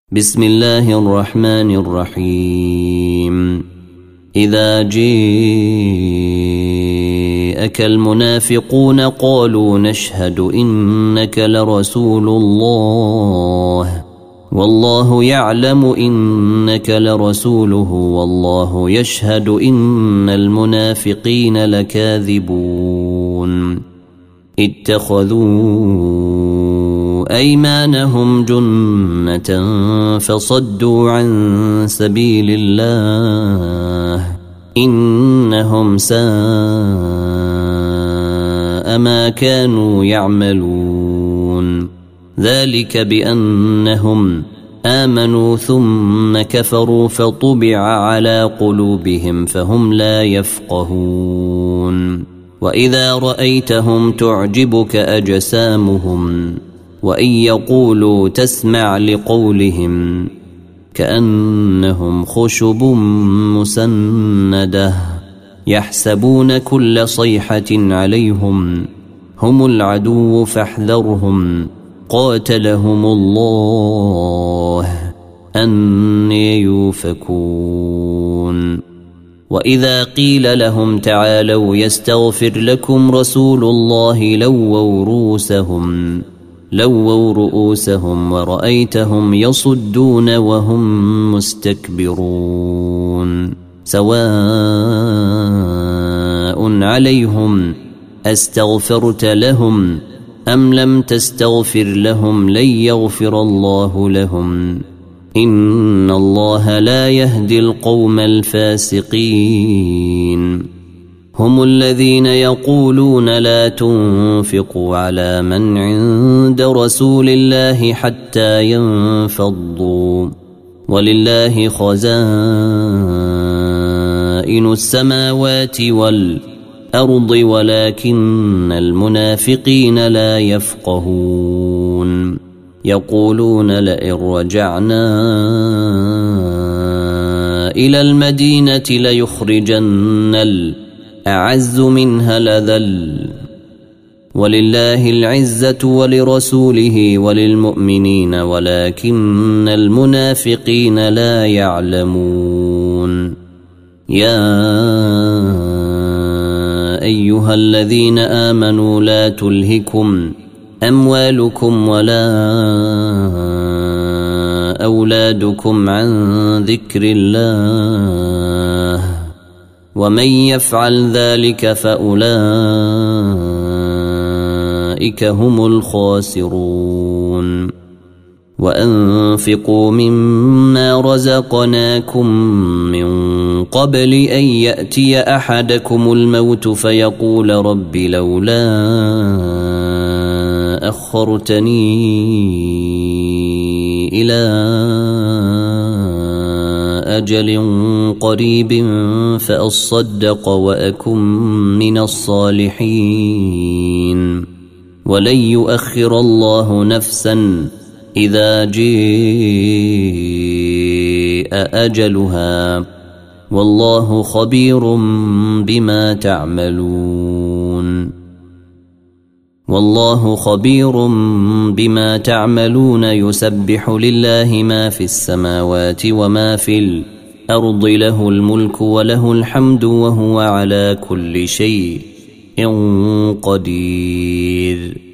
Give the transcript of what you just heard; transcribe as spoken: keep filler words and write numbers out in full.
بسم الله الرحمن الرحيم. إذا جاءك المنافقون قالوا نشهد إنك لرسول الله والله يعلم إنك لرسوله والله يشهد إن المنافقين لكاذبون. اتخذوا أيمانهم جنة فصدوا عن سبيل الله إنهم ساء ما كانوا يعملون. ذلك بأنهم آمنوا ثم كفروا فطبع على قلوبهم فهم لا يفقهون. وإذا رأيتهم تعجبك أجسامهم وإن يقولوا تسمع لقولهم كأنهم خشب مسندة يحسبون كل صيحة عليهم هم العدو فاحذرهم قاتلهم الله أني يؤفكون. وإذا قيل لهم تعالوا يستغفر لكم رسول الله لووا رؤوسهم لووا رؤوسهم ورأيتهم يصدون وهم مستكبرون. سواء عليهم أستغفرت لهم أم لم تستغفر لهم لن يغفر الله لهم إن الله لا يهدي القوم الفاسقين. هم الذين يقولون لا تنفقوا على من عند رسول الله حتى ينفضوا ولله خزائن السماوات والأرض ولكن المنافقين لا يفقهون. يقولون لئن رجعنا إلى المدينة ليخرجن الأعز منها الأذل ولله العزة ولرسوله وللمؤمنين ولكن المنافقين لا يعلمون. يا أيها الذين آمنوا لا تلهكم أموالكم ولا أولادكم عن ذكر الله ومن يفعل ذلك فأولئك هم الخاسرون. وأنفقوا مما رزقناكم من قبل أن يأتي أحدكم الموت فيقول رب لولا أخرتني إلى أجل قريب فأصدق وأكن من الصالحين ولن يؤخر الله نفسا إذا جاء أجلها والله خبير بما تعملون. والله خبير بما تعملون. يسبح لله ما في السماوات وما في الأرض له الملك وله الحمد وهو على كل شيء قدير.